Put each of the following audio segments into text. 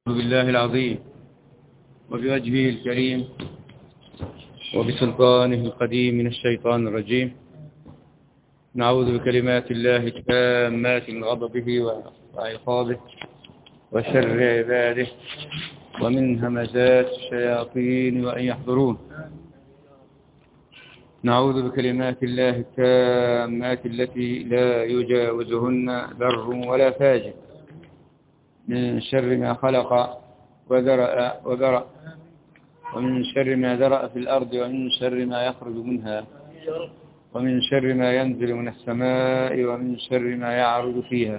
بالله العظيم وبوجهه الكريم وبسلطانه القديم من الشيطان الرجيم. نعوذ بكلمات الله التامات من غضبه وعقابه وشر عباده ومن همزات الشياطين وأن يحضرون. نعوذ بكلمات الله التامات التي لا يجاوزهن بر ولا فاجر من شر ما خلق وذرأ ومن شر ما ذرأ في الأرض ومن شر ما يخرج منها ومن شر ما ينزل من السماء ومن شر ما يعرج فيها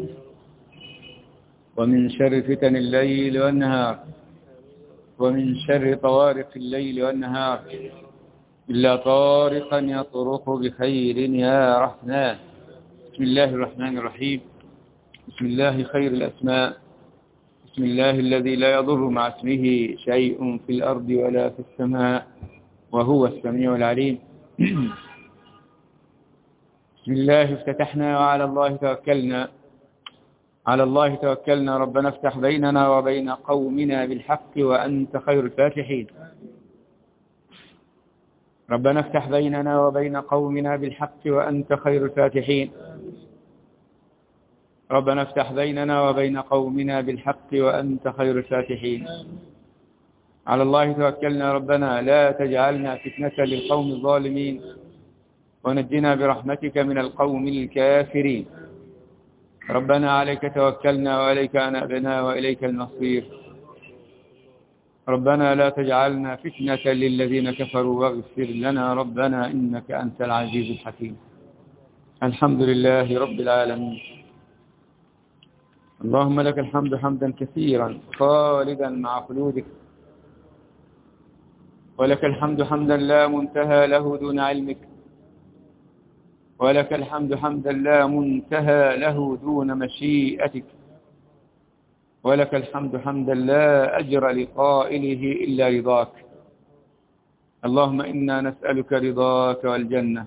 ومن شر فتن الليل والنهار ومن شر طوارق الليل والنهار إلا طارقا يطرق بخير يا رحمن. بسم الله الرحمن الرحيم. بسم الله خير الأسماء. بسم الله الذي لا يضر مع اسمه شيء في الأرض ولا في السماء وهو السميع العليم. بسم الله افتتحنا وعلى الله توكلنا. على الله توكلنا. ربنا افتح بيننا وبين قومنا بالحق وأنت خير الفاتحين. ربنا افتح بيننا وبين قومنا بالحق وأنت خير الفاتحين. ربنا افتح بيننا وبين قومنا بالحق وأنت خير الفاتحين. على الله توكلنا. ربنا لا تجعلنا فتنة للقوم الظالمين ونجنا برحمتك من القوم الكافرين. ربنا عليك توكلنا وإليك أنبنا وإليك المصير. ربنا لا تجعلنا فتنة للذين كفروا واغفر لنا ربنا إنك أنت العزيز الحكيم. الحمد لله رب العالمين. اللهم لك الحمد حمدا كثيرا خالدا مع خلودك، ولك الحمد حمدا لا منتهى له دون علمك، ولك الحمد حمدا لا منتهى له دون مشيئتك، ولك الحمد حمدا لا أجر لقائله إلا رضاك. اللهم إنا نسألك رضاك والجنة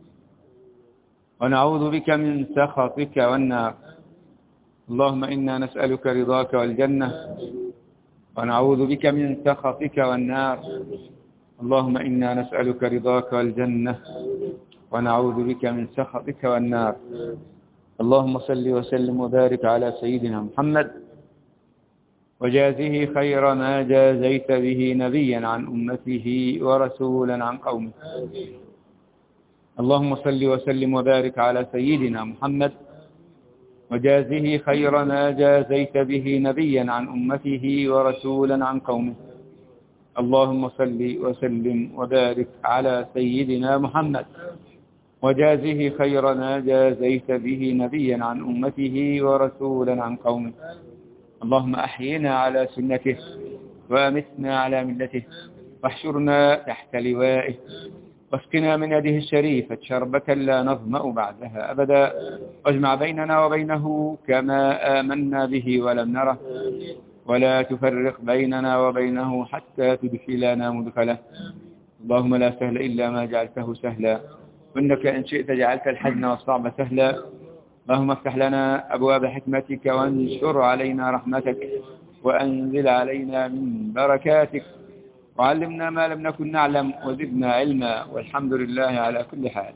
ونعوذ بك من سخطك والنار. اللهم إنا نسألك رضاك والجنة ونعوذ بك من سخطك والنار. اللهم إنا نسألك رضاك والجنة ونعوذ بك من سخطك والنار. اللهم صل وسلم وبارك على سيدنا محمد وجازه خير ما جازيت به نبيا عن أمته ورسولا عن قومه. اللهم صل وسلم وبارك على سيدنا محمد وجازه خير ما جازيت به نبيا عن أمته ورسولا عن قومه. اللهم صل وسلم وبارك على سيدنا محمد وجازه خير ما جازيت به نبيا عن أمته ورسولا عن قومه. اللهم أحينا على سنته وأمتنا على ملته واحشرنا تحت لوائه واسقنا من يده الشريفة شربة لا نظمأ بعدها أبدا، واجمع بيننا وبينه كما آمنا به ولم نره، ولا تفرق بيننا وبينه حتى تدخلنا مدخله. اللهم لا سهل إلا ما جعلته سهلا، وإنك إن شئت جعلت الحزن والصعب سهلا. اللهم افتح لنا أبواب حكمتك وانشر علينا رحمتك وأنزل علينا من بركاتك وعلمنا ما لم نكن نعلم وزدنا علما، والحمد لله على كل حال.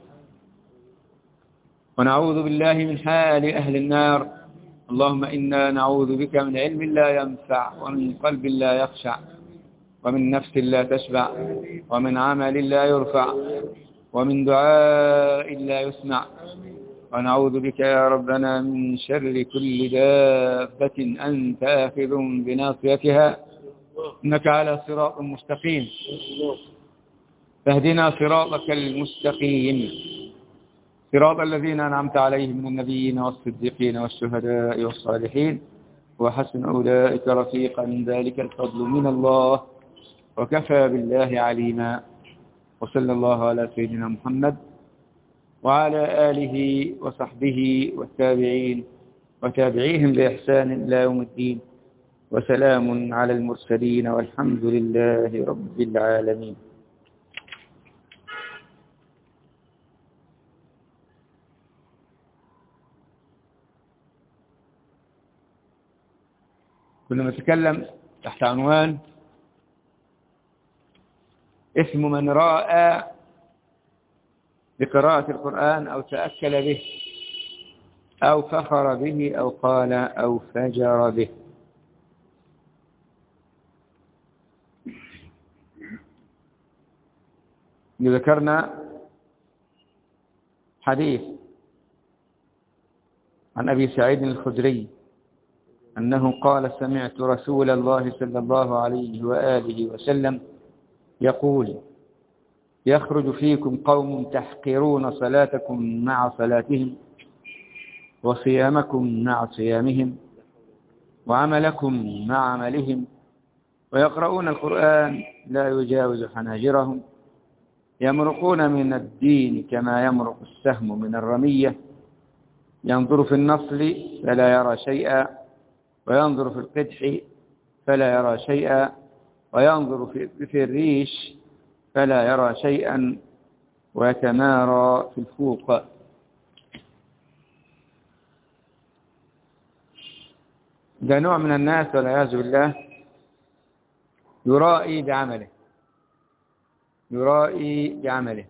ونعوذ بالله من حال أهل النار. اللهم إنا نعوذ بك من علم لا ينفع ومن قلب لا يخشع ومن نفس لا تشبع ومن عمل لا يرفع ومن دعاء لا يسمع. ونعوذ بك يا ربنا من شر كل دابة أنت آخذ بناصيتها إنك على صراط مستقيم. فاهدنا صراطك المستقيم، صراط الذين أنعمت عليهم من النبيين والصديقين والشهداء والصالحين وحسن أولئك رفيقا، ذلك الفضل من الله وكفى بالله عليما. وصلى الله على سيدنا محمد وعلى آله وصحبه والتابعين وتابعيهم بإحسان إلى يوم الدين، وسلام على المرسلين والحمد لله رب العالمين. كنا نتكلم تحت عنوان اسم من راء بقراءة القرآن أو تأكل به أو فخر به أو قال أو فجر به. ذكرنا حديث عن أبي سعيد الخدري أنه قال سمعت رسول الله صلى الله عليه وآله وسلم يقول يخرج فيكم قوم تحقرون صلاتكم مع صلاتهم وصيامكم مع صيامهم وعملكم مع عملهم ويقرؤون القرآن لا يجاوز حناجرهم يمرقون من الدين كما يمرق السهم من الرمية ينظر في النصل فلا يرى شيئا وينظر في القدح فلا يرى شيئا وينظر في الريش فلا يرى شيئا ويتمارى في الفوق. ده نوع من الناس والعياذ بالله يرائي بعمله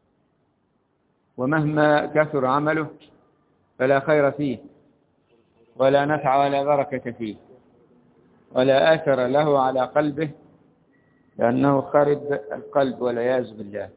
ومهما كثر عمله فلا خير فيه ولا نفع ولا بركة فيه ولا أثر له على قلبه لأنه خرب القلب والعياذ بالله.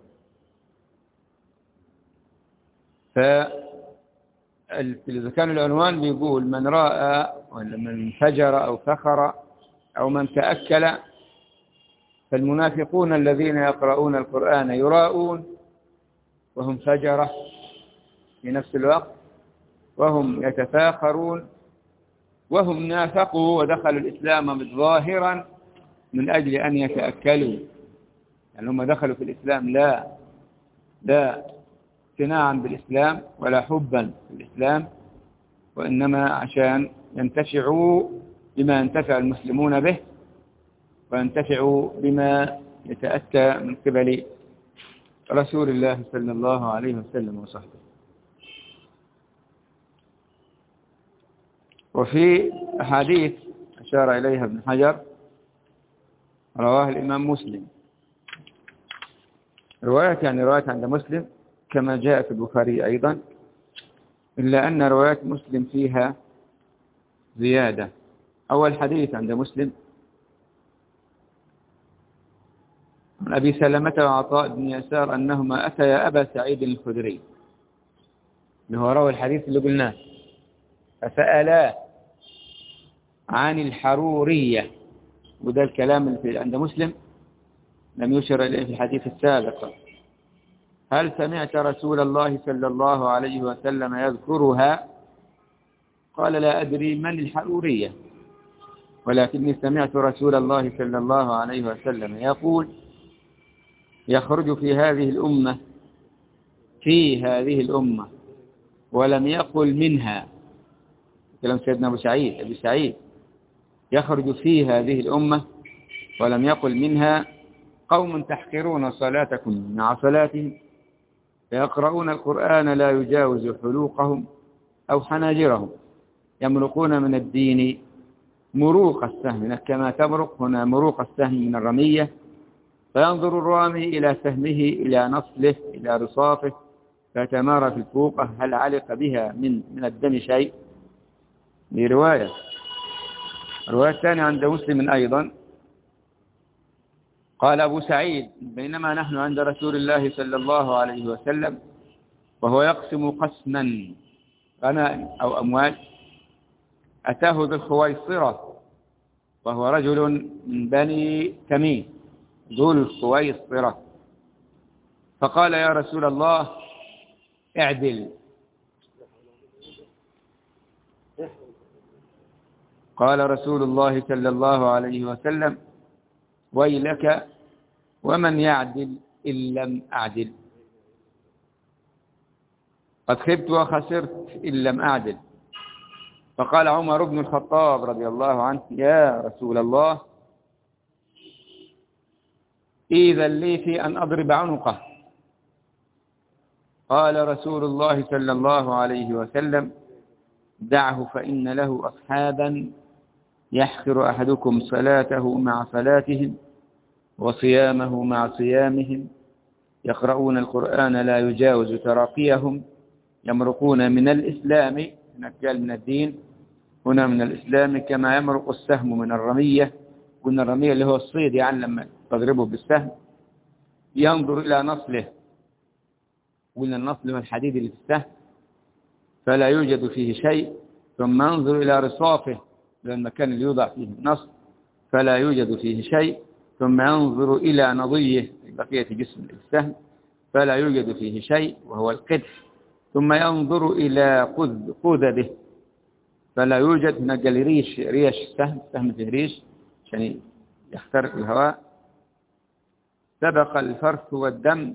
فإذا كان العنوان بيقول من رأى ولا من فجر أو فخر أو من تأكل، فالمنافقون الذين يقرؤون القرآن يراءون وهم فجرة في نفس الوقت وهم يتفاخرون وهم نافقوا ودخلوا الإسلام ظاهرا من أجل أن يتأكلوا، يعني هم دخلوا في الإسلام لا اقتناعا بالإسلام ولا حبا بالإسلام، وإنما عشان ينتفعوا بما ينتفع المسلمون به وينتفعوا بما يتأتى من قبل رسول الله صلى الله عليه وسلم وصحبه. وفي أحاديث أشار إليها ابن حجر رواه الإمام مسلم، رواية عند مسلم كما جاء في البخاري أيضا، إلا أن رواية مسلم فيها زيادة. أول حديث عند مسلم عن أبي سلمة وعطاء بن يسار أنهما أتيا أبا سعيد الخدري اللي هو روى الحديث اللي قلناه فسألا عن الحرورية، وده الكلام اللي عند مسلم لم يشر إليه في الحديث السابق. هل سمعت رسول الله صلى الله عليه وسلم يذكرها؟ قال لا أدري من الحرورية، ولكني سمعت رسول الله صلى الله عليه وسلم يقول يخرج في هذه الأمة ولم يقل منها، كلام سيدنا أبي سعيد يخرج في هذه الأمة ولم يقل منها قوم تحقرون صلاتكم مع صلاتهم فيقرؤون القرآن لا يجاوز حلوقهم أو حناجرهم يمرقون من الدين مروق السهم كما تمرق هنا مروق السهم من الرمية، فينظر الرامي إلى سهمه إلى نصله إلى رصافه فتمارى في الفوقة هل علق بها من الدم شيء. دي رواية ثانية عند مسلم أيضا قال أبو سعيد بينما نحن عند رسول الله صلى الله عليه وسلم وهو يقسم قسما غنائم أو أموال أتاه بالخويصرة وهو رجل من بني تميم ذو الخويصرة فقال يا رسول الله اعدل. قال رسول الله صلى الله عليه وسلم ويلك ومن يعدل إن لم أعدل، قد خبت وخسرت إن لم أعدل. فقال عمر بن الخطاب رضي الله عنه يا رسول الله إذن لي في أن أضرب عنقه. قال رسول الله صلى الله عليه وسلم دعه فإن له أصحابا يحقر أحدكم صلاته مع صلاتهم وصيامه مع صيامهم يقرؤون القرآن لا يجاوز تراقيهم يمرقون من الإسلام، نقال من الدين هنا من الإسلام، كما يمرق السهم من الرمية. قلنا الرمية اللي هو الصيد، يعني لما تضربه بالسهم ينظر إلى نصله، قلنا النصل هو الحديد اللي في السهم فلا يوجد فيه شيء، ثم ينظر إلى رصافه، إلى المكان اللي يوضع فيه النصل فلا يوجد فيه شيء، ثم ينظر إلى نضيه بقية جسم السهم فلا يوجد فيه شيء وهو القدح، ثم ينظر إلى قذبه فلا يوجد، نقل ريش السهم فيه ريش عشان يخترق الهواء. سبق الفرث والدم،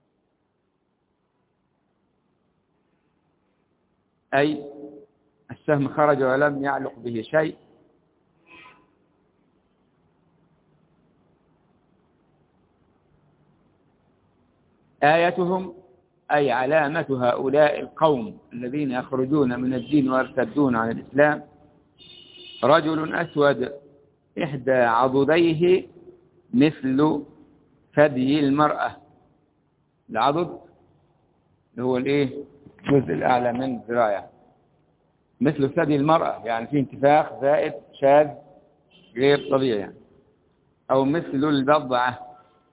أي السهم خرج ولم يعلق به شيء. آيتهم أي علامة هؤلاء القوم الذين يخرجون من الدين ويرتدون عن الإسلام، رجل أسود إحدى عضديه مثل ثدي المرأة. العضد اللي هو الإيه؟ الجزء الأعلى من الذراع، مثل ثدي المرأة، يعني فيه انتفاخ زائد شاذ غير طبيعي يعني. أو مثل البضعة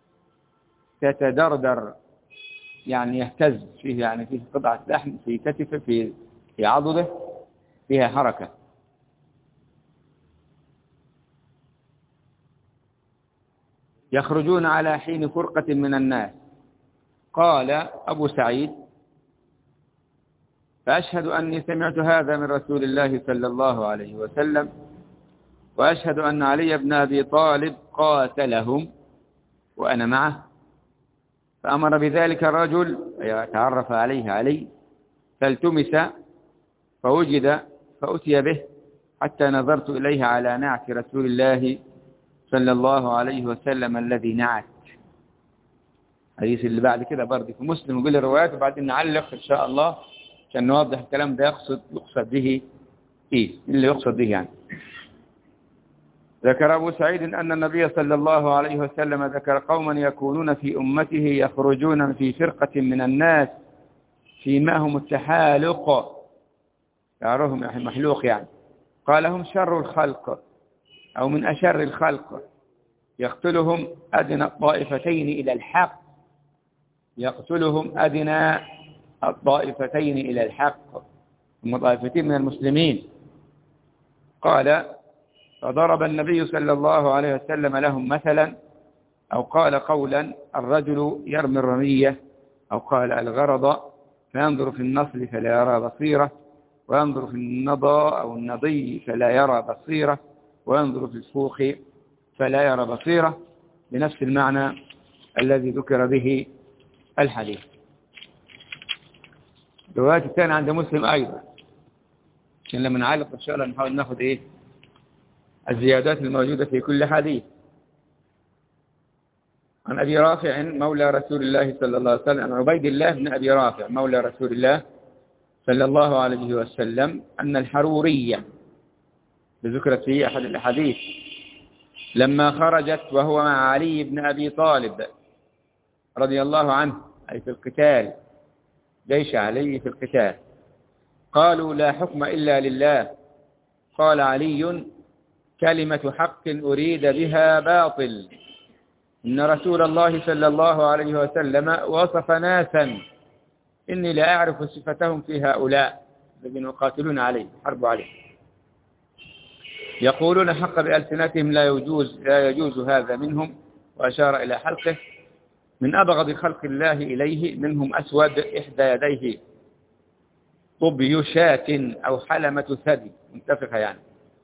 تتدردر، يعني يهتز فيه، يعني فيه قطعة لحم في كتفه في عضده فيها حركة. يخرجون على حين فرقة من الناس. قال أبو سعيد: فأشهد أني سمعت هذا من رسول الله صلى الله عليه وسلم، وأشهد أن علي بن أبي طالب قاتلهم وأنا معه. فأمر بذلك الرجل يتعرف عليه علي، فالتمس فوجد فأتي به، حتى نظرت إليه على نعت رسول الله صلى الله عليه وسلم الذي نعت. حديث اللي بعد كده برضه في مسلم يقول الروايات وبعدين نعلق إن شاء الله عشان نوضح الكلام ده يقصد به إيه اللي يقصد به يعني. ذكر أبو سعيد أن النبي صلى الله عليه وسلم ذكر قوما يكونون في أمته يخرجون في فرقة من الناس فيما هم التحالق، شعرهم محلوق يعني. قال: هم شر الخلق أو من أشر الخلق، يقتلهم أدنى الطائفتين إلى الحق، يقتلهم أدنى الطائفتين إلى الحق، هم طائفتين من المسلمين. قال: فضرب النبي صلى الله عليه وسلم لهم مثلا، أو قال قولا: الرجل يرمي الرمية، أو قال الغرض، فينظر في النصل فلا يرى بصيرة، وينظر في النضى أو النضي فلا يرى بصيرة، وينظر في الفوخ فلا يرى بصيرة، بنفس المعنى الذي ذكر به الحديث. الرواية الثانية عند مسلم أيضا، عشان لما نعلق إن شاء الله نحاول ناخذ إيه الزيادات الموجودة في كل حديث. عن أبي رافع مولى رسول الله صلى الله عليه وسلم، عن عبيد الله بن أبي رافع مولى رسول الله صلى الله عليه وسلم أن الحرورية بذكرت في أحد الأحاديث لما خرجت وهو مع علي بن أبي طالب رضي الله عنه، أي في القتال، جيش علي في القتال، قالوا: لا حكم إلا لله. قال علي: كلمة حق أريد بها باطل. إن رسول الله صلى الله عليه وسلم وصف ناسا إني لا أعرف صفتهم في هؤلاء الذين يقاتلون عليه حرب عليه، يقولون حق بألسنتهم لا يجوز هذا منهم، وأشار إلى حلقه: من أبغض خلق الله إليه منهم أسود إحدى يديه طبي شاة أو حلمة ثدي، منتفخة يعني.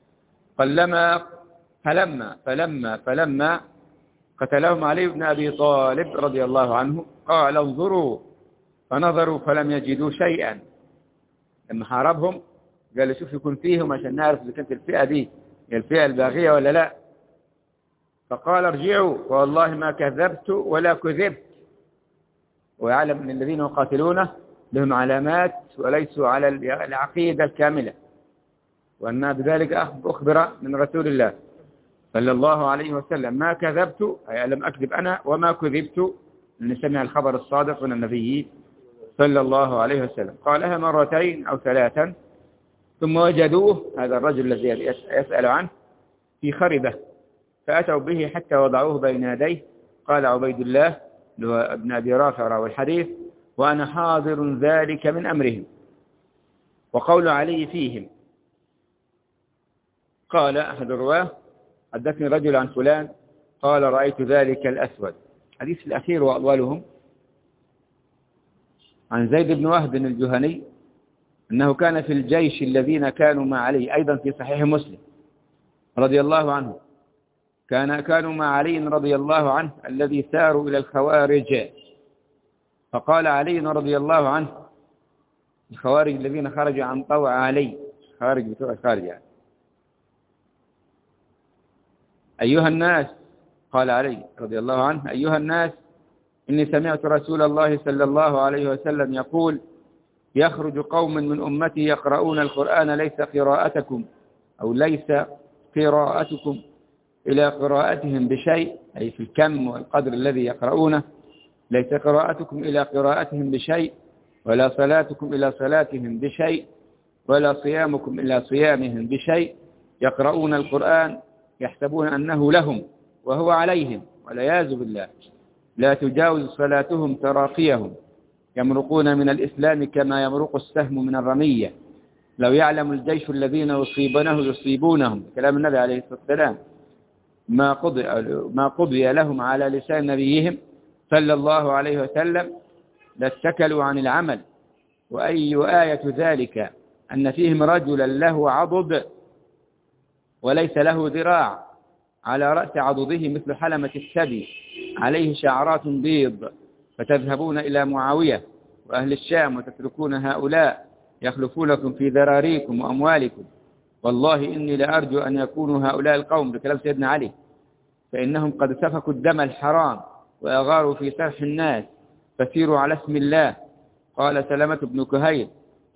فلما قتلهم علي بن أبي طالب رضي الله عنه قال: انظروا، فنظروا فلم يجدوا شيئا. لما حاربهم قال: شوف يكون فيهم عشان نعرف إذا كانت الفئة دي هي الفئة الباغية ولا لا. فقال: ارجعوا فوالله ما كذبت ولا كذبت، ويعلم أن الذين يقاتلونه لهم علامات وليسوا على العقيدة الكاملة. وأن بذلك أخبر من رسول الله صلى الله عليه وسلم: ما كذبت، أي لم أكذب أنا، وما كذبت، أن سمع الخبر الصادق من النبي صلى الله عليه وسلم. قالها مرتين أو ثلاثا، ثم وجدوه، هذا الرجل الذي يسأل عنه، في خربة، فأتوا به حتى وضعوه بين يديه. قال عبيد الله ابن أبي رافع راوي الحديث: وأنا حاضر ذلك من أمرهم. وقول علي فيهم: قال أحد الرواه: حدثني رجل عن فلان قال رأيت ذلك الأسود. الحديث الأخير وأولهم عن زيد بن وهب الجهني أنه كان في الجيش الذين كانوا مع علي، أيضا في صحيح مسلم رضي الله عنه، كانوا مع علي رضي الله عنه الذي ساروا إلى الخوارج، فقال علي رضي الله عنه: الخوارج الذين خرجوا عن طوع علي، خارج بتوع الخارج يعني: أيها الناس، قال علي رضي الله عنه: أيها الناس، إني سمعت رسول الله صلى الله عليه وسلم يقول: يخرج قوم من أمتي يقرؤون القرآن ليس قراءتكم إلى قراءتهم بشيء، أي في الكم والقدر الذي يقرؤونه، ليس قراءتكم إلى قراءتهم بشيء، ولا صلاتكم إلى صلاتهم بشيء، ولا صيامكم إلى صيامهم بشيء، يقرؤون القرآن يحسبون أنه لهم وهو عليهم، والعياذ بالله، لا تجاوز صلاتهم تراقيهم، يمرقون من الإسلام كما يمرق السهم من الرمية، لو يعلم الجيش الذين يصيبونهم، كلام النبي عليه الصلاة والسلام، ما قضي لهم على لسان نبيهم صلى الله عليه وسلم لاتكلوا عن العمل. وأي آية ذلك أن فيهم رجلا له عضد وليس له ذراع، على رأس عضده مثل حلمة الثدي، عليه شعرات بيض، فتذهبون إلى معاوية وأهل الشام وتتركون هؤلاء يخلفونكم في ذراريكم وأموالكم، والله إني لأرجو أن يكونوا هؤلاء القوم، بكلام سيدنا علي، فإنهم قد سفكوا الدم الحرام وأغاروا في سرح الناس، فسيروا على اسم الله. قال سلمة بن كهيل: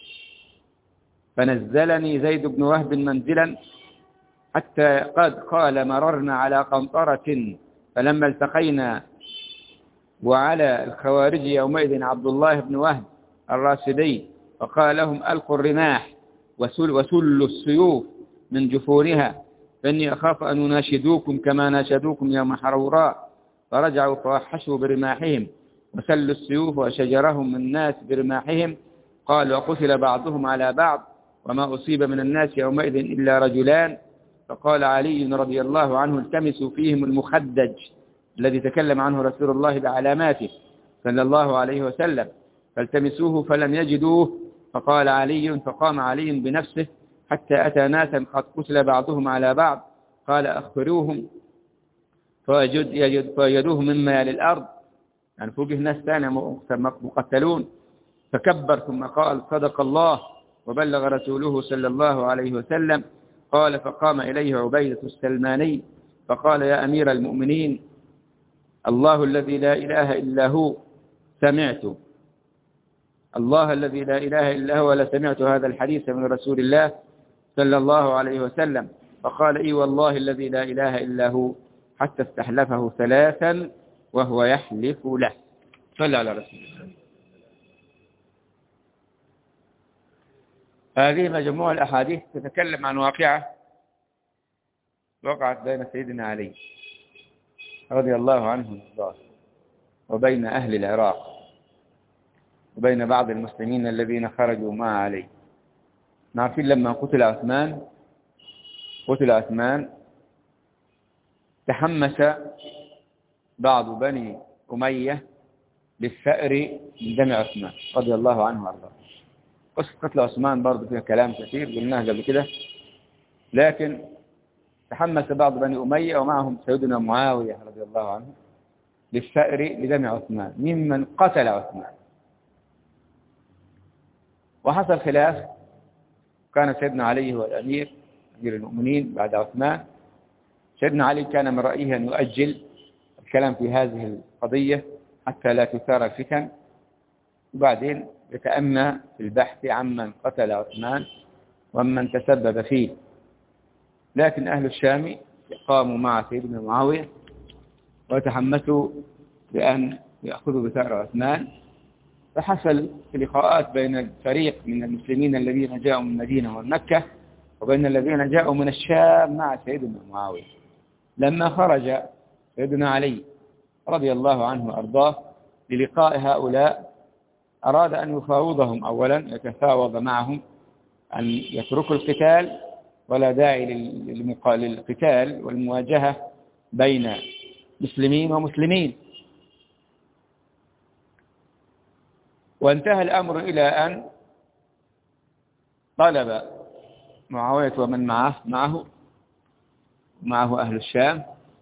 فنزلني زيد بن وهب منزلا حتى قد قال مررنا على قنطرة، فلما التقينا وعلى الخوارج يومئذ عبد الله بن وهب الراشدي، فقال لهم: ألقوا الرماح وسلوا السيوف من جفورها، فإني أخاف أن يناشدوكم كما ناشدوكم يوم حروراء. فرجعوا فوحشوا برماحهم وسلوا السيوف وشجرهم الناس برماحهم. قال: وقتل بعضهم على بعض، وما أصيب من الناس يومئذ إلا رجلان. فقال علي رضي الله عنه: التمسوا فيهم المخدج الذي تكلم عنه رسول الله بعلاماته صلى الله عليه وسلم، فالتمسوه فلم يجدوه. فقام علي بنفسه حتى أتى ناسا قد قتل بعضهم على بعض، قال: أخبروهم، فوجدوه مما يلي الأرض، يعني فوقه ناس ثانية مقتلون، فكبر ثم قال: صدق الله وبلغ رسوله صلى الله عليه وسلم. قال: فقام إليه عبيدة السلماني فقال: يا أمير المؤمنين، الله الذي لا إله إلا هو سمعت، الله الذي لا إله إلا هو لسمعت هذا الحديث من رسول الله صلى الله عليه وسلم. فقال: إي والله الذي لا إله إلا هو، حتى استحلفه ثلاثا وهو يحلف له. صلى على رسول الله. هذه مجموعة الأحاديث تتكلم عن واقعة وقعت بين سيدنا علي رضي الله عنه وبين أهل العراق وبين بعض المسلمين الذين خرجوا مع علي. نعرفين لما قتل عثمان تحمس بعض بني أمية للثأر من دم عثمان رضي الله عنه وارضاه. قصة قتل عثمان برضو فيها كلام كثير قلناه قبل كده، لكن تحمس بعض بني أمية ومعهم سيدنا معاوية رضي الله عنه للثأر لدم عثمان ممن قتل عثمان. وحصل خلاف، كان سيدنا علي هو الأمير، أمير المؤمنين بعد عثمان. سيدنا علي كان من رأيه أن يؤجل الكلام في هذه القضية حتى لا تثار الفتن، وبعدين يتأمى في البحث عمن قتل عثمان ومن تسبب فيه. لكن أهل الشام قاموا مع سيدنا معاوية وتحمسوا بأن يأخذوا بثأر عثمان، فحصل لقاءات بين الفريق من المسلمين الذين جاءوا من المدينة ومكة وبين الذين جاءوا من الشام مع سيدنا معاوية. لما خرج سيدنا علي رضي الله عنه وأرضاه للقاء هؤلاء أراد أن يفاوضهم، أولا يتفاوض معهم أن يتركوا القتال، ولا داعي للقتال والمواجهة بين مسلمين ومسلمين. وانتهى الأمر إلى أن طلب معاوية ومن معه أهل الشام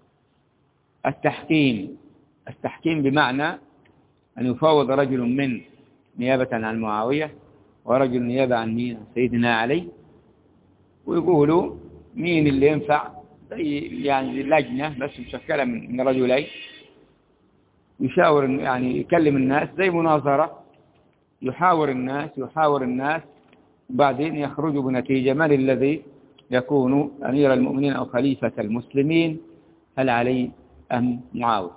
التحكيم بمعنى أن يفاوض رجل من نيابة عن معاوية ورجل نيابة عن سيدنا علي، ويقولوا مين اللي ينفع، يعني لجنة بس مشكلة من رجلين يشاور، يعني يكلم الناس زي مناظرة، يحاور الناس وبعدين يخرجوا بنتيجة من الذي يكون أمير المؤمنين أو خليفة المسلمين، هل علي أم معاوية.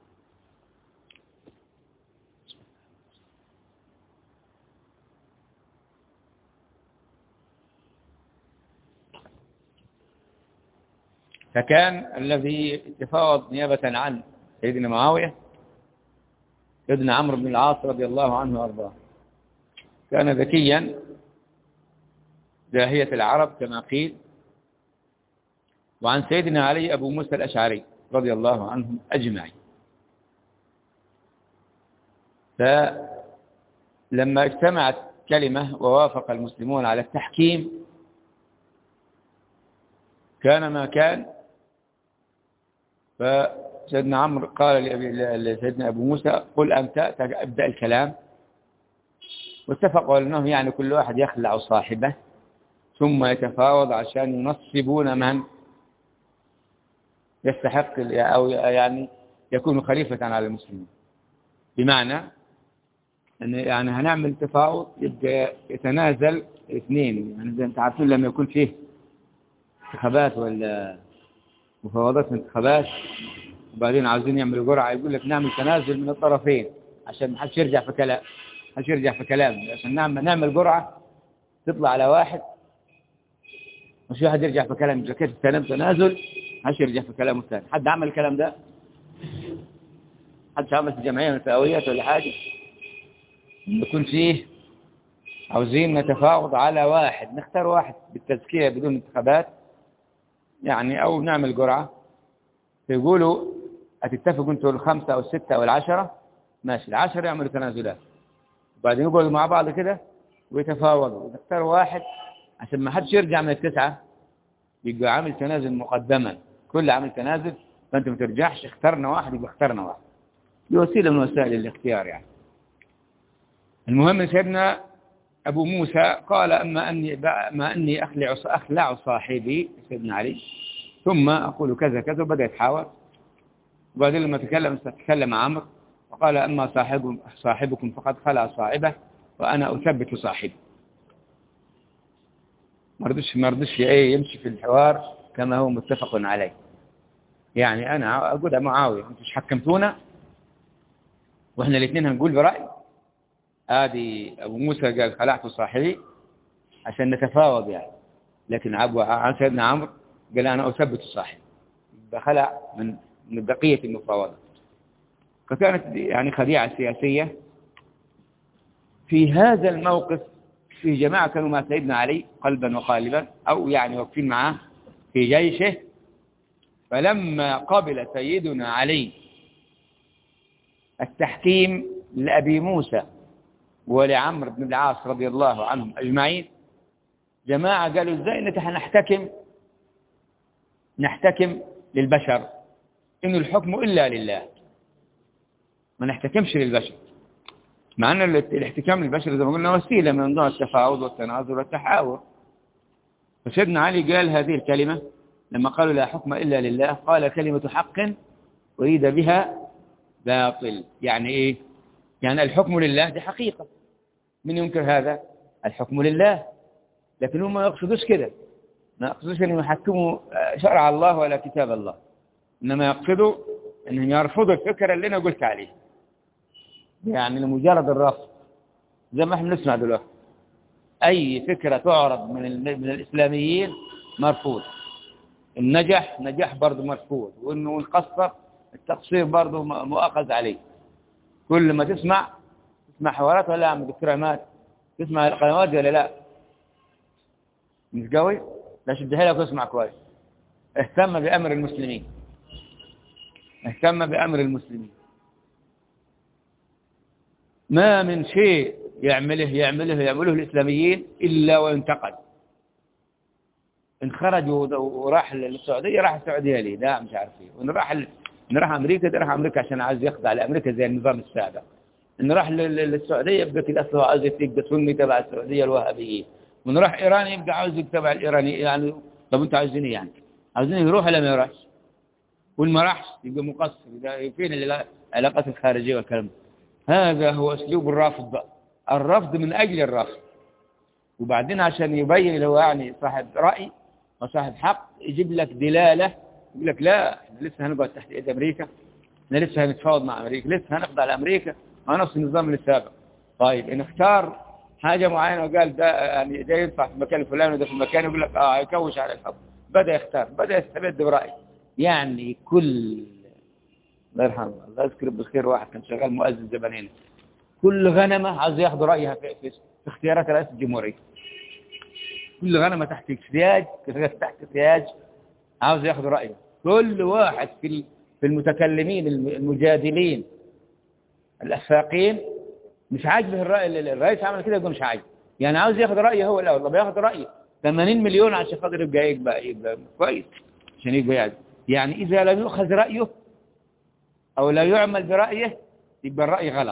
فكان الذي يتفاوض نيابة عن سيدنا معاوية سيدنا عمرو بن العاص رضي الله عنه وأرضاه، كان ذكيا داهية العرب كما قيل. وعن سيدنا علي أبو موسى الأشعري رضي الله عنهم أجمعين. فلما اجتمعت كلمة ووافق المسلمون على التحكيم كان ما كان، فسيدنا عمرو قال لسيدنا أبو موسى قل أنت أبدأ الكلام، واتفقوا أنهم يعني كل واحد يخلع صاحبه ثم يتفاوض عشان ينصبون من يستحق أو يعني يكون خليفة على المسلمين. بمعنى أن يعني هنعمل تفاوض يبقى يتنازل اثنين، يعني زي انت عارفين لما يكون فيه انتخابات ولا مفاوضات انتخابات وبعدين عاوزين يعملوا جرعة، يقول لك نعمل تنازل من الطرفين عشان ما حدش يرجع في كلام، عشان نعمل جرعة تطلع على واحد، مش واحد يرجع في كلام، إذا كانت الكلام تنازل مش يرجع في كلامه الثاني. حد عمل الكلام ده؟ حد عمل في جمعية من فئويات ولا حاجة؟ يكون فيه عاوزين نتفاوض على واحد، نختار واحد بالتزكية بدون انتخابات يعني، أو نعمل جرعة، فيقولوا هتتفقوا انتوا الخمسة أو الستة أو العشرة، ماشي، 10 يعملوا تنازلات وبعدين يقعدوا مع بعض كده ويتفاوضوا، نختار واحد عشان ما حدش يرجع من التسعة، يبقى عامل تنازل مقدما، كل عامل تنازل فأنت ما ترجعش، اخترنا واحد يبقى اخترنا واحد، دي وسيلة من وسائل الاختيار يعني. المهم سيدنا أبو موسى قال ما أني أخلع صاحبي سيدنا علي ثم أقول كذا كذا، وبدأ يتحاور. وبعدين لما تكلم عمرو وقال أما صاحبكم فقد خلع صاحبه وأنا أثبت صاحبه. ما رضيش يمشي في الحوار كما هو متفق عليه، يعني أنا أقول يا معاوية أنتم مش حكمتونا وإحنا الاثنين هنقول برأي. آدي أبو موسى قال خلعت صاحبي عشان نتفاوض يعني، لكن عن سيدنا عمرو قال أنا أثبت صاحبي، فخلع من بقية المفاوضة. فكانت يعني خديعة سياسية. في هذا الموقف في جماعة كانوا مع سيدنا علي قلبا وقالبا، أو يعني واقفين معاه في جيشه. فلما قبل سيدنا علي التحكيم لأبي موسى ولعمرو بن العاص رضي الله عنهم أجمعين، جماعة قالوا ازاي نحتكم للبشر، إن الحكم إلا لله، ما نحتكمش للبشر، مع أن الاحتكام للبشر زي ما قلنا وسيلة من نوع التفاوض والتناظر والتحاور. فسيدنا علي قال هذه الكلمة لما قالوا لا حكم إلا لله، قال كلمة حق أريد بها باطل. يعني إيه؟ يعني الحكم لله دي حقيقة، من ينكر هذا؟ الحكم لله، لكن هم ما يقصدوش كده، ما يقصدوش أن يحكموا شرع الله ولا كتاب الله، إنما يقصدوا أنهم يرفضوا الفكرة اللي أنا قلت عليها، يعني لمجرد الرفض. زي ما احنا نسمع دلوقتي أي فكرة تعرض من الإسلاميين مرفوض، النجح نجاح برضه مرفوض، وإنه انقصر التقصير برضه مؤاخذ عليه. كل ما تسمع حوارات، ولا يا عم دكتور عماد تسمع القنوات ولا لا؟ مش قوي؟ لا شد حيلك واسمع كويس. اهتم بأمر المسلمين، اهتم بأمر المسلمين. ما من شيء يعمله الإسلاميين إلا وينتقد. إن خرجوا وراح للسعودية راح السعودية ليه؟ لا مش عارف ايه. وإن راح أمريكا راح أمريكا عشان عايز يخضع لأمريكا زي النظام السابق. إن راح للسعودية يبقى كده أصله عايز يبقى سني تبع السعودية الوهابيين. وإن راح إيران يبقى عاوز يتبع الإيراني يعني. طب أنتوا عايزين إيه يعني؟ عايزين يروح ولا ما يروحش؟ وإن ما راحش يبقى مقصر. فين العلاقات الخارجية والكلام ده؟ هذا هو أسلوب الرافض بقى، الرفض من أجل الرفض. وبعدين عشان يبين اللي هو يعني صاحب رأي وصاحب حق يجيب لك دلالة، يقول لك لا احنا لسه هنقعد تحت ايد أمريكا، احنا لسه هنتفاوض مع أمريكا، لسه هنخضع لأمريكا مع نفس النظام السابق. طيب إن اختار حاجة معينة وقال ده يعني ده ينفع في المكان الفلاني وده في المكان، يقول لك هيكوش على الحب، بدأ يختار، بدأ يستبد برأي. يعني كل الله يرحمه الله يذكره بالخير، واحد كان شغال مؤذن زبنين، كل غنمة عايز ياخذ رأيها في اختيارات رئاسة الجمهورية. كل غنمة تحت سياج عاوز ياخذ رأيه. كل واحد في المتكلمين المجادلين الأفاقين مش عاجبه الرأي اللي الرئيس عمل كده، يبقى مش عاجبه، يعني عاوز ياخذ رأيه هو الأول. طب ياخذ رأيه 80 مليون عشان خاطر يبقى كويس، عشان يبقى يعني إذا لم يؤخذ رأيه أو لا يعمل برأيه يبقى الرأي غلط.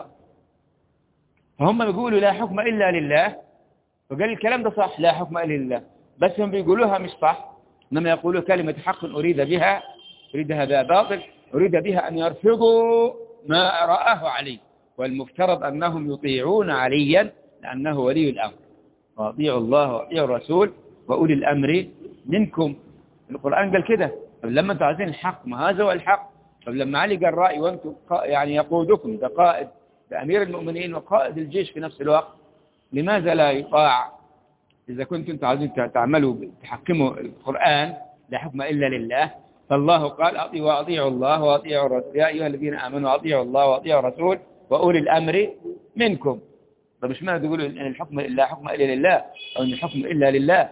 فهم بيقولوا لا حكم إلا لله، وقال الكلام ده صح، لا حكم إلا لله، بس هم بيقولوها مش صح، إنما يقولوا كلمة حق أريدها باطل، أريد بها أن يرفضوا ما رآه علي، والمفترض أنهم يطيعون عليا لأنه ولي الأمر، وأطيعوا الله وأطيعوا الرسول وأولي الأمر منكم. القرآن قال كده. طب لما أنتم عايزين الحق، ما هذا هو الحق. طب لما علي قال رأي وأنتم يعني يقودكم، ده قائد، ده أمير المؤمنين وقائد الجيش في نفس الوقت، لماذا لا يطاع؟ إذا كنتم عايزين تعملوا تحكموا القرآن لا حكم إلا لله، فالله قال أطيعوا الله وأطيعوا الرسول، يا أيها الذين آمنوا أطيعوا الله وأطيعوا الرسول وأولي الأمر منكم. طب مش معنى تقولوا إن الحكم لا حكم إلا لله، أو إن الحكم إلا لله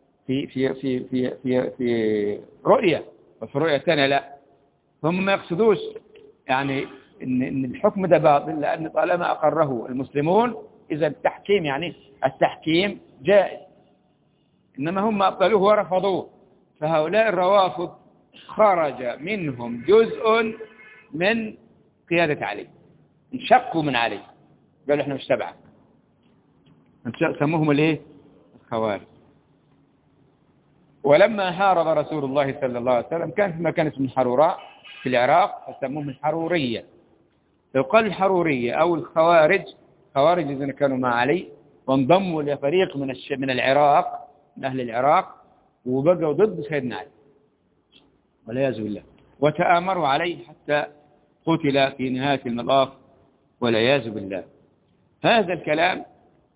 في رؤية، وفي رؤية ثانية لا. هم ما يقصدوش يعني إن الحكم ده باطل، لأن طالما أقره المسلمون إذا التحكيم يعني التحكيم جائز، إنما هم أبطلوه ورفضوه. فهؤلاء الروافض خرج منهم جزء من قيادة علي، انشقوا من علي، قالوا احنا مش تبعك، سموهم الايه؟ الخوارج. ولما حارب رسول الله صلى الله عليه وسلم كان في مكان اسمه الحروراء في العراق، فسموهم الحرورية. لو قال الحرورية أو الخوارج، خوارج الذين كانوا مع علي وانضموا لفريق من العراق، من أهل العراق، وبقوا ضد سيدنا علي والعياذ بالله، وتآمروا عليه حتى قتل في نهاية المطاف والعياذ بالله. هذا الكلام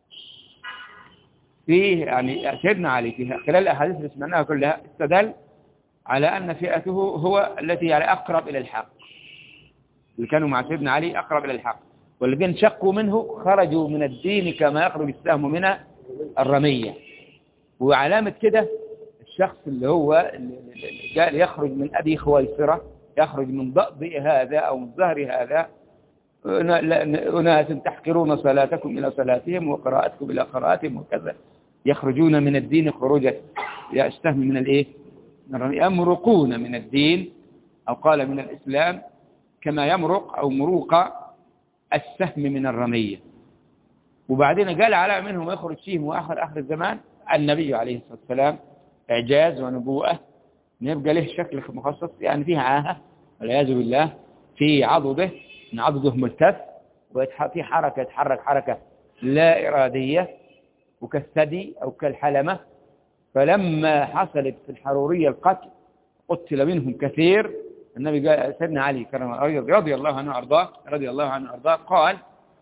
فيه يعني سيدنا علي في خلال الأحاديث اللي سمعناها كلها استدل على أن فئته هو التي يعني أقرب إلى الحق، اللي كانوا مع سيدنا علي أقرب إلى الحق، والذين شقوا منه خرجوا من الدين كما يخرج السهم من الرمية. وعلامة كده الشخص اللي هو قال يخرج من أبي خويصرة، يخرج من ضأضئ هذا أو من ظهر هذا، أناس تحقرون صلاتكم إلى صلاتهم وقراءتكم إلى قراءتهم وكذا، يخرجون من الدين خروجا السهم من الإيه؟ يمرقون من الدين، أو قال من الإسلام كما يمرق أو مروق السهم من الرمية. وبعدين قال على منهم يخرج فيهم وآخر الزمان النبي عليه الصلاة والسلام، إعجاز ونبوءة، يبقى له شكل مخصص يعني فيه عاهة والعياذ بالله، في عضده، من عضده ملتف، وفي حركة يتحرك حركة لا إرادية، وكالثدي أو كالحلمة. فلما حصلت في الحرورية القتل قتل منهم كثير، النبي قال سيدنا علي رضي الله عنه وأرضاه قال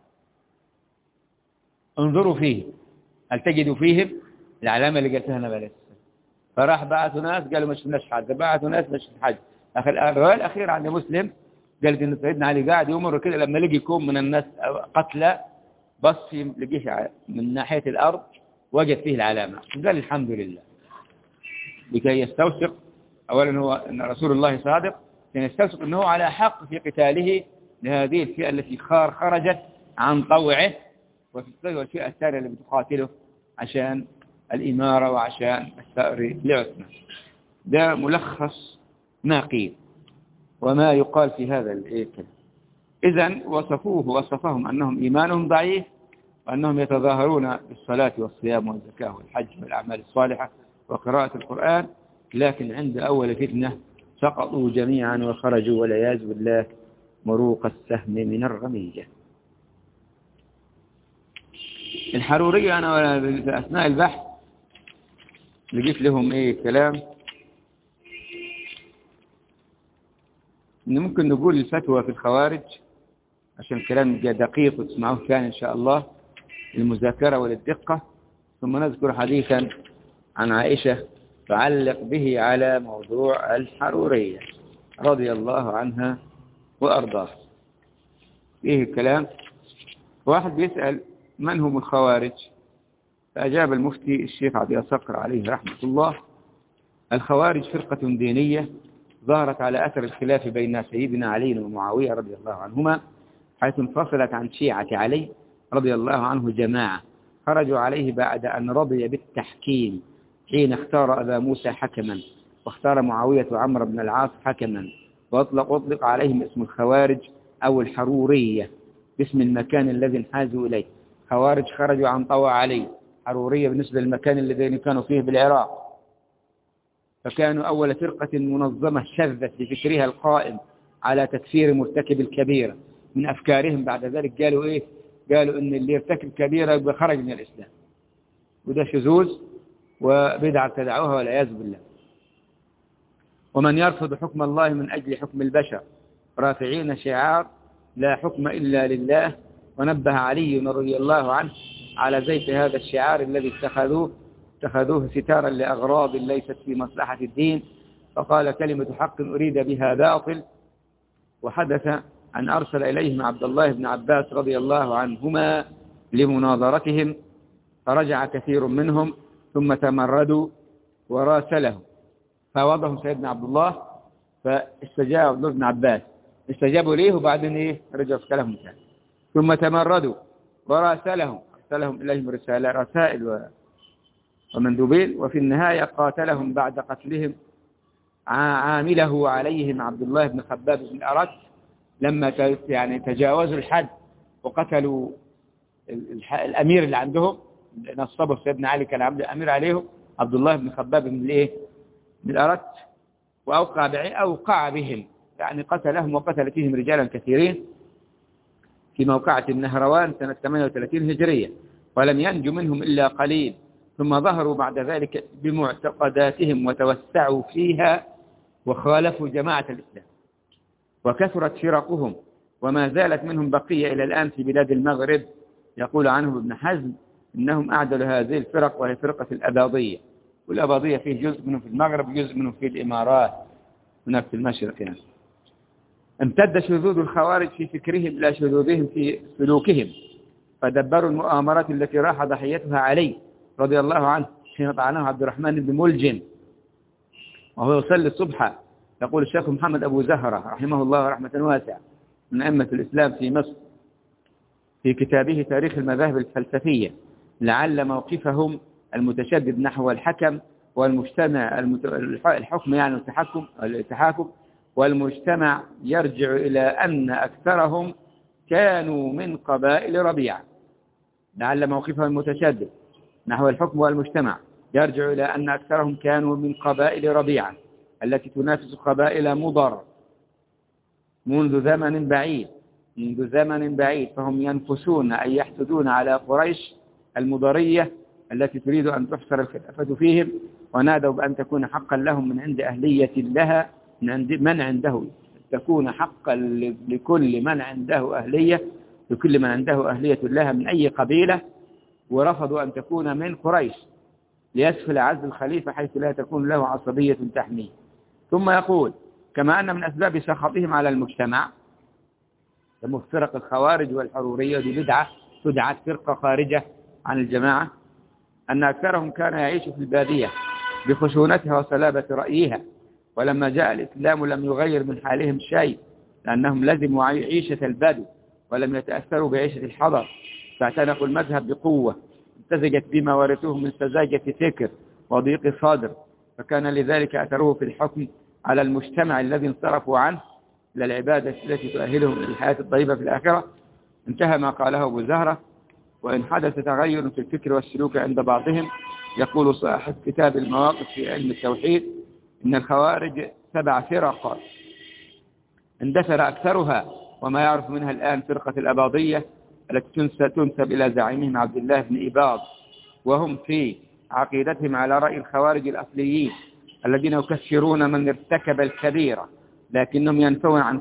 انظروا فيه هل تجدوا فيهم العلامة اللي قالتها النبي عليه السلام. فراح بعثوا ناس قالوا مش لناش حاجة، بعثوا ناس مش حاجة. الرواية الأخيرة عند مسلم قالت إن سيدنا علي قاعد يمر كده لما لقي كوم من الناس قتلى بص لقيه من ناحية الأرض وجد فيه العلامة، قال الحمد لله، لكي يستوثق أولا هو أن رسول الله صادق، كان يستوثق أنه على حق في قتاله لهذه الفئة التي خرجت عن طوعه، وفي الفئة الثانية اللي بتقاتله عشان الإمارة وعشان الثأر لعثمان. ده ملخص ما قيل وما يقال في هذا الكلام. إذن وصفهم أنهم إيمانهم ضعيف، وأنهم يتظاهرون بالصلاة والصيام والزكاة والحج والأعمال الصالحة وقراءة القرآن، لكن عند أول فتنة سقطوا جميعا وخرجوا والعياذ بالله مروق السهم من الرمية. الحرورية أنا في أثناء البحث لقيت لهم كلام إن ممكن نقول الفتوى في الخوارج عشان الكلام دقيق وتسمعوه كان إن شاء الله للمذاكرة وللدقة، ثم نذكر حديثا عن عائشة تعلق به على موضوع الحرورية رضي الله عنها وأرضاها. فيه الكلام. واحد بيسأل من هم الخوارج؟ فأجاب المفتي الشيخ عبد الصقر عليه رحمة الله: الخوارج فرقة دينية ظهرت على أثر الخلاف بين سيدنا علي ومعاوية رضي الله عنهما، حيث انفصلت عن شيعة علي رضي الله عنه جماعة خرجوا عليه بعد أن رضي بالتحكيم حين اختار أبا موسى حكما، واختار معاوية عمرو بن العاص حكما، وأطلق عليهم اسم الخوارج أو الحرورية باسم المكان الذي انحازوا إليه. خوارج خرجوا عن طوع علي، حرورية بالنسبة للمكان الذين كانوا فيه بالعراق، فكانوا أول فرقة منظمة شذت بفكرها القائم على تكفير مرتكب الكبيرة. من أفكارهم بعد ذلك قالوا إن اللي يرتكب كبيرة يبقى خرج من الإسلام، وده شذوذ وبدعة ابتدعوها والعياذ بالله. ومن يرفض حكم الله من أجل حكم البشر رافعين شعار لا حكم إلا لله، ونبه علي رضي الله عنه على زيف هذا الشعار الذي اتخذوه ستارا لأغراض ليست في مصلحة الدين، فقال كلمة حق أريد بها باطل. وحدث أن أرسل إليهم عبد الله بن عباس رضي الله عنهما لمناظرتهم، فرجع كثير منهم ثم تمردوا وراسلهم، فوضهم سيدنا عبد الله، فاستجاب عبد الله بن عباس، استجابوا ليه وبعدين رجعوا في كلامهم ثاني، ثم تمردوا وراسلهم، أرسلهم إليهم رسائل ومندوبين، وفي النهاية قاتلهم بعد قتلهم عامله عليهم عبد الله بن خباب بن الأرت، لما تجاوزوا الحد وقتلوا الأمير اللي عندهم، نصبوا سيدنا علي كان أمير عليهم عبد الله بن خباب بن الأرت، وأوقع بهم، قتلهم وقتل فيهم رجالا كثيرين في موقعة النهروان سنة 38 هجرية، ولم ينجو منهم إلا قليل، ثم ظهروا بعد ذلك بمعتقداتهم وتوسعوا فيها وخالفوا جماعة الإسلام، وكثرت فرقهم، وما زالت منهم بقية إلى الآن في بلاد المغرب. يقول عنهم ابن حزم إنهم أعدلوا هذه الفرق، وهي فرقة الأباضية، والأباضية فيه جزء منهم في المغرب وجزء منهم في الإمارات هناك في المشرق يعني. امتد شذوذ الخوارج في فكرهم إلى شذوذهم في سلوكهم، فدبروا المؤامرات التي راح ضحيتها علي رضي الله عنه حين طعنه عبد الرحمن بن ملجم وهو يصلي الصبح. يقول الشيخ محمد أبو زهرة رحمه الله رحمة واسعة من أئمة الإسلام في مصر في كتابه تاريخ المذاهب الفلسفية: لعل موقفهم المتشدد نحو الحكم والمجتمع الحكم التحاكم والمجتمع يرجع إلى أن أكثرهم كانوا من قبائل ربيعة. لعل موقفهم المتشدد نحو الحكم والمجتمع يرجع إلى أن أكثرهم كانوا من قبائل ربيعة التي تنافس قبائل مضر منذ زمن بعيد، فهم ينفسون أي يحسدون على قريش المضرية التي تريد أن تحصر الخلافة فيهم، ونادوا بأن تكون حقا لهم من عند أهلية لها، من عند من عنده، تكون حقا لكل من عنده أهلية، لكل من عنده أهلية لها من أي قبيلة، ورفضوا أن تكون من قريش ليسفل عز الخليفة حيث لا تكون له عصبية تحميه. ثم يقول: كما أن من أسباب سخطهم على المجتمع فرق الخوارج والحرورية، دي بدعة تدعى فرقة خارجة عن الجماعة، أن أكثرهم كان يعيش في البادية بخشونتها وسلابة رأيها، ولما جاء الإسلام لم يغير من حالهم شيء، لأنهم لزموا عيشة البدو ولم يتأثروا بعيشة الحضر، فاعتنقوا المذهب بقوة امتزجت بما ورثوه من سذاجة فكر وضيق صدر، فكان لذلك أثره في الحكم على المجتمع الذي انصرفوا عنه إلى العبادة التي تؤهلهم للحياة الطيبة في الآخرة. انتهى ما قاله أبو زهرة. وإن حدث تغير في الفكر والسلوك عند بعضهم، يقول صاحب كتاب المواقف في علم التوحيد: إن الخوارج 7 فرق اندثر أكثرها، وما يعرف منها الآن فرقة الأباضية التي تنسب إلى زعيمهم عبد الله بن إباض، وهم في عقيدتهم على رأي الخوارج الأصليين الذين يكفرون من ارتكب الكبيرة، لكنهم ينفون عن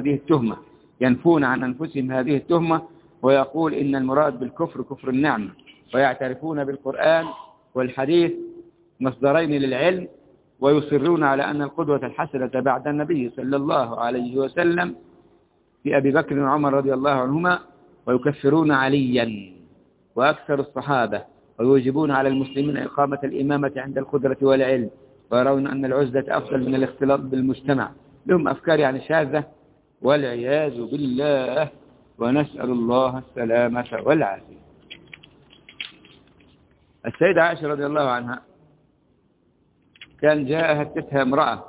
أنفسهم هذه التهمة، ويقول إن المراد بالكفر كفر النعمة، ويعترفون بالقرآن والحديث مصدرين للعلم، ويصرون على أن القدوة الحسنة بعد النبي صلى الله عليه وسلم في أبي بكر وعمر رضي الله عنهما، ويكفرون عليا وأكثر الصحابة، ويوجبون على المسلمين إقامة الإمامة عند القدرة والعلم، ويرون أن العزلة أفضل من الاختلاط بالمجتمع. لهم أفكار يعني شاذة والعياذ بالله، ونسأل الله السلامة والعافية. السيدة عائشة رضي الله عنها كان جاءها هتتها امرأة،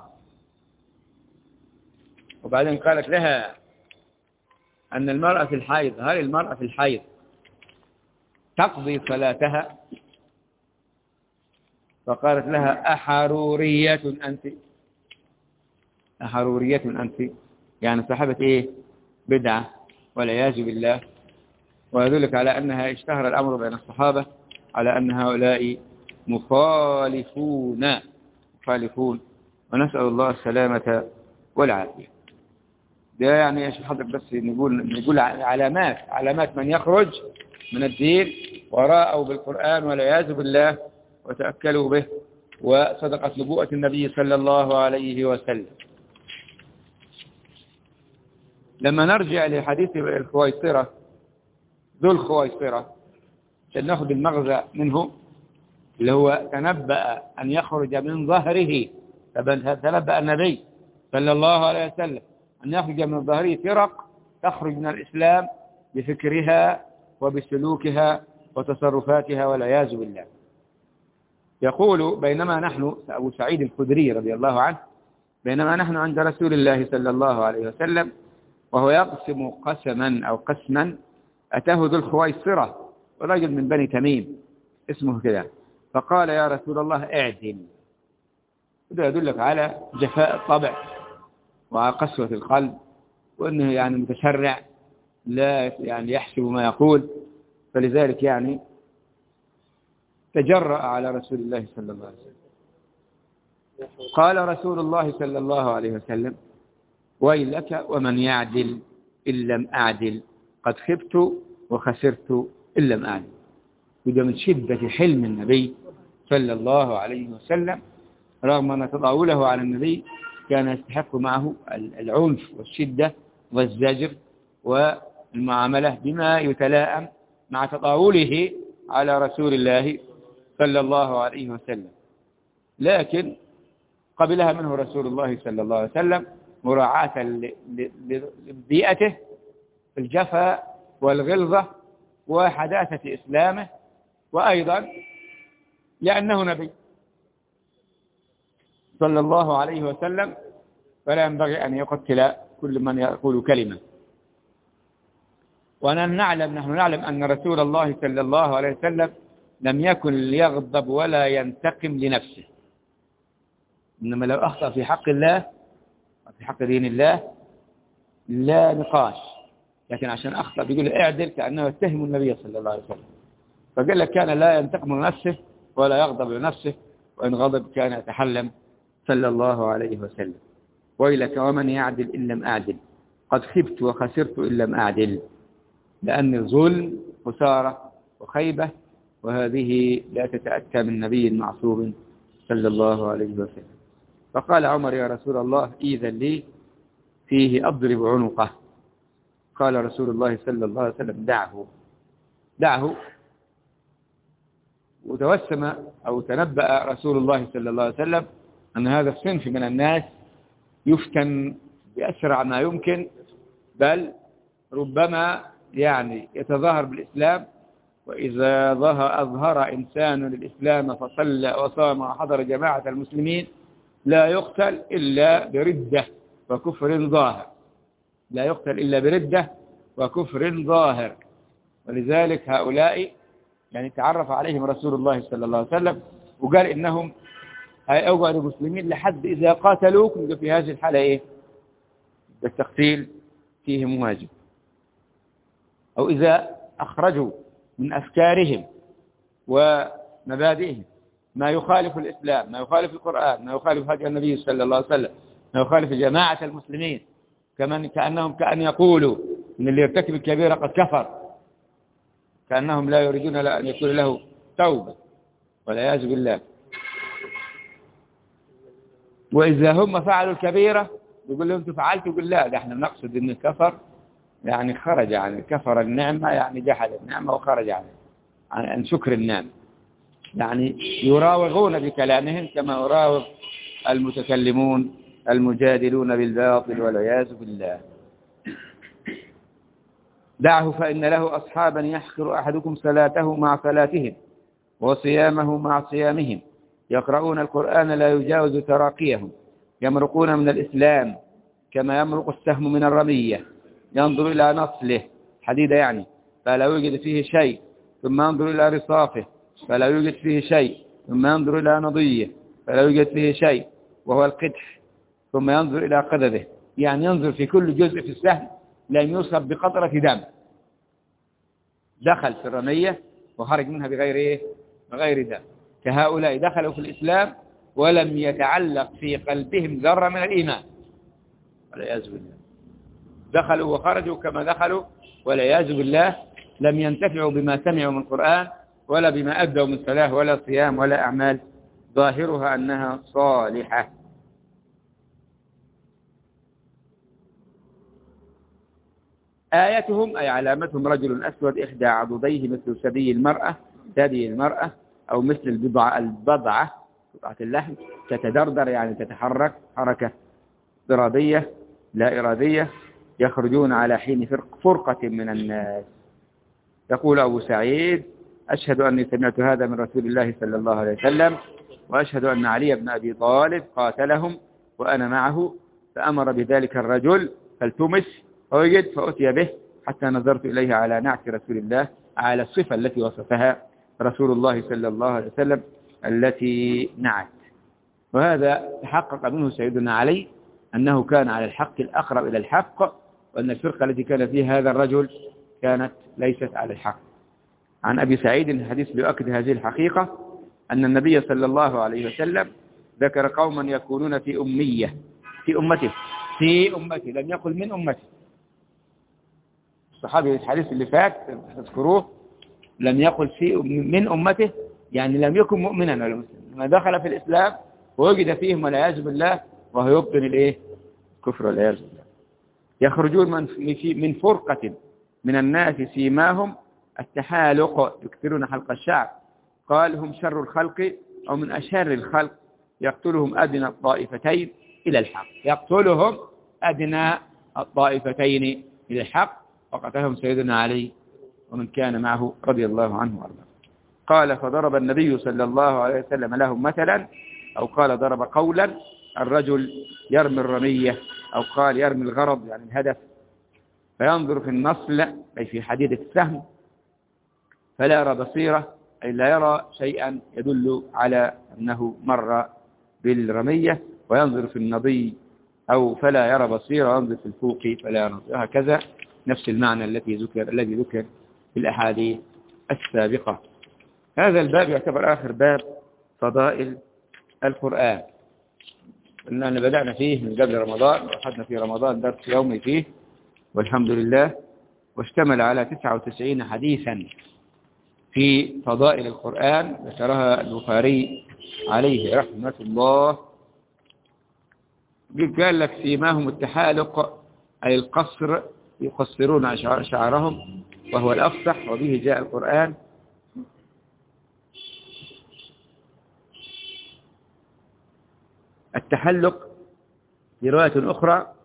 وبعدين قالت لها أن المرأة في الحيض، هل المرأة في الحيض تقضي صلاتها؟ فقالت لها: أحرورية أنت؟ أحرورية أنت؟ يعني صاحبة إيه؟ بدعة والعياذ بالله. ويدلك على أنها اشتهر الأمر بين الصحابة على أن هؤلاء مخالفون، ونسأل الله السلامة والعافية. ده يعني يا شيخ حضرتك بس نقول علامات من يخرج من الدين وراءوا بالقرآن والعياذ بالله وتأكلوا به، وصدقت نبوءة النبي صلى الله عليه وسلم. لما نرجع لحديث الخويصرة، ذو الخويصرة، عشان ناخذ المغزى منه، اللي هو تنبأ أن يخرج من ظهره، تنبأ النبي صلى الله عليه وسلم أن يخرج من ظهره فرق تخرج من الإسلام بفكرها وبسلوكها وتصرفاتها والعياذ بالله. يقول: بينما نحن، أبو سعيد الخدري رضي الله عنه، بينما نحن عند رسول الله صلى الله عليه وسلم وهو يقسم قسما، أتاه ذو الخويصرة، رجل من بني تميم اسمه كده، فقال: يا رسول الله اعدل. وده يدلك على جفاء الطبع وعلى قسوة القلب، وأنه يعني متسرع لا يعني يحسب ما يقول، فلذلك يعني تجرأ على رسول الله صلى الله عليه وسلم. قال رسول الله صلى الله عليه وسلم: ويلك ومن يعدل إن لم أعدل، قد خبت وخسرت إن لم أعدل. وده من شدة حلم النبي صلى الله عليه وسلم، رغم أن تطاوله على النبي كان يستحق معه العنف والشدة والزجر والمعاملة بما يتلائم مع تطاوله على رسول الله صلى الله عليه وسلم، لكن قبلها منه رسول الله صلى الله عليه وسلم مراعاة لبيئته في الجفاء والغلظة وحداثة إسلامه، وأيضا لأنه نبي صلى الله عليه وسلم، فلا ينبغي أن يقتل كل من يقول كلمة. ونحن نعلم أن رسول الله صلى الله عليه وسلم لم يكن ليغضب ولا ينتقم لنفسه، إنما لو أخطأ في حق الله وفي حق دين الله لا نقاش، لكن عشان أخطأ بيقول اعدل، كأنه يتهم النبي صلى الله عليه وسلم. فقال لك كان لا ينتقم لنفسه ولا يغضب لنفسه، وإن غضب كان يتحلم صلى الله عليه وسلم. ويلك ومن يعدل إن لم أعدل، قد خبت وخسرت إن لم أعدل، لأن الظلم خسارة وخيبة، وهذه لا تتأتى من نبي معصوم صلى الله عليه وسلم. فقال عمر يا رسول الله إذن لي فيه أضرب عنقه. قال رسول الله صلى الله عليه وسلم دعه. وتوسم أو تنبأ رسول الله صلى الله عليه وسلم أن هذا الصنف من الناس يفتن بأسرع ما يمكن، بل ربما يتظاهر بالإسلام، وإذا أظهر إنسان الإسلام فصلى وصام وحضر جماعة المسلمين لا يقتل إلا بردة وكفر ظاهر، لا يقتل إلا بردة وكفر ظاهر. ولذلك هؤلاء تعرف عليهم رسول الله صلى الله عليه وسلم وقال إنهم هيأوجعوا المسلمين لحد إذا قاتلوكم. في هذه الحالة التقتيل فيهم واجب، أو إذا أخرجوا من أفكارهم ومبادئهم ما يخالف الإسلام، ما يخالف القرآن، ما يخالف هدي النبي صلى الله عليه وسلم، ما يخالف جماعة المسلمين، كأن يقولوا إن اللي يرتكب الكبيرة قد كفر، كأنهم لا يريدون أن يكون له توبة والعياذ بالله. وإذا هم فعلوا الكبيرة يقول لهم أنتم فعلتوا، يقول لا، ده احنا نقصد إن الكفر خرج عن كفر النعمة، جحد النعمة وخرج عن شكر النعمة. يراوغون بكلامهم كما يراوغ المتكلمون المجادلون بالباطل والعياذ بالله. دعه فإن له أصحابا يحقر أحدكم صلاته مع صلاتهم وصيامه مع صيامهم، يقرؤون القرآن لا يجاوز تراقيهم، يمرقون من الإسلام كما يمرق السهم من الرمية، ينظر إلى نصله حديدة فلا يوجد فيه شيء، ثم ينظر إلى رصافه فلا يوجد فيه شيء، ثم ينظر إلى نضيه فلا يوجد فيه شيء وهو القدح، ثم ينظر إلى قدده، ينظر في كل جزء في السهم لم يصب بقطرة دم. دخل في الرمية وخرج منها بغير دم. كهؤلاء دخلوا في الإسلام ولم يتعلق في قلبهم ذرة من الإيمان والعياذ بالله، دخلوا وخرجوا كما دخلوا والعياذ بالله، لم ينتفعوا بما سمعوا من القرآن ولا بما أدوا من صلاة ولا صيام ولا أعمال ظاهرها أنها صالحة. آيتهم أي علامتهم رجل أسود إحدى عضديه مثل ثدي المرأة أو مثل البضعة قطعة اللحم، تتدردر تتحرك حركة إرادية لا إرادية، يخرجون على حين فرقة من الناس. يقول أبو سعيد أشهد أني سمعت هذا من رسول الله صلى الله عليه وسلم، وأشهد أن علي بن أبي طالب قاتلهم وأنا معه، فأمر بذلك الرجل فالتمس فوجد فأتي به حتى نظرت إليه على نعت رسول الله، على الصفة التي وصفها رسول الله صلى الله عليه وسلم التي نعت. وهذا تحقق منه سيدنا علي أنه كان على الحق الأقرب إلى الحق، وأن الفرقة التي كان فيها هذا الرجل كانت ليست على الحق. عن أبي سعيد الحديث يؤكد هذه الحقيقة أن النبي صلى الله عليه وسلم ذكر قوما يكونون في أمته لم يقل من أمته. الصحابي الحديث اللي فات تذكروه لم يقل في من أمته، لم يكن مؤمنا ولا مسلما، ما دخل في الإسلام ووجد فيهم والعياذ بالله وهو يبطن كفر والعياذ بالله. يخرجون من فرقة من الناس سيماهم التحالق، يكثرون حلق الشعر، قال هم شر الخلق أو من أشر الخلق، يقتلهم أدنى الطائفتين إلى الحق، يقتلهم أدنى الطائفتين إلى الحق، وقتلهم سيدنا علي ومن كان معه رضي الله عنه وارضاه. قال فضرب النبي صلى الله عليه وسلم لهم مثلا، أو قال ضرب قولا، الرجل يرمي الرمية أو قال يرمي الغرض الهدف، فينظر في النصل أي في حديدة السهم فلا يرى بصيرة أي لا يرى شيئا يدل على أنه مر بالرمية، وينظر في النضي أو فلا يرى بصيرة، وينظر في الفوق فلا يرى، هكذا نفس المعنى الذي ذكر في الأحاديث السابقة. هذا الباب يعتبر آخر باب فضائل القرآن. قلنا بدأنا فيه من قبل رمضان، وأخذنا في رمضان درس يومي فيه والحمد لله، واشتمل على 99 حديثا في فضائل القرآن ذكرها البخاري عليه رحمة الله. قال لك سيماهم التحالق، أي القصر، يقصرون شعرهم وهو الأفصح، وبه جاء القرآن. التحلق في رواية أخرى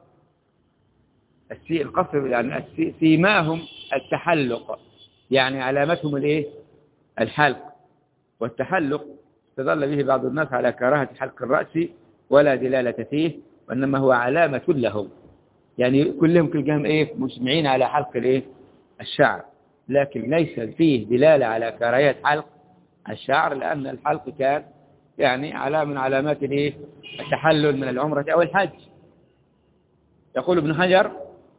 القصر، يعني سيماهم التحلق، يعني علامتهم الايه؟ الحلق. والتحلق استدل به بعض الناس على كراهة حلق الرأس ولا دلالة فيه، وإنما هو علامة لهم، يعني كلهم كلهم ايه؟ مجمعين على حلق الايه؟ الشعر، لكن ليس فيه دلالة على كراهية حلق الشعر، لأن الحلق كان يعني علامة من علامات الايه؟ التحلل من العمرة أو الحج. يقول ابن حجر: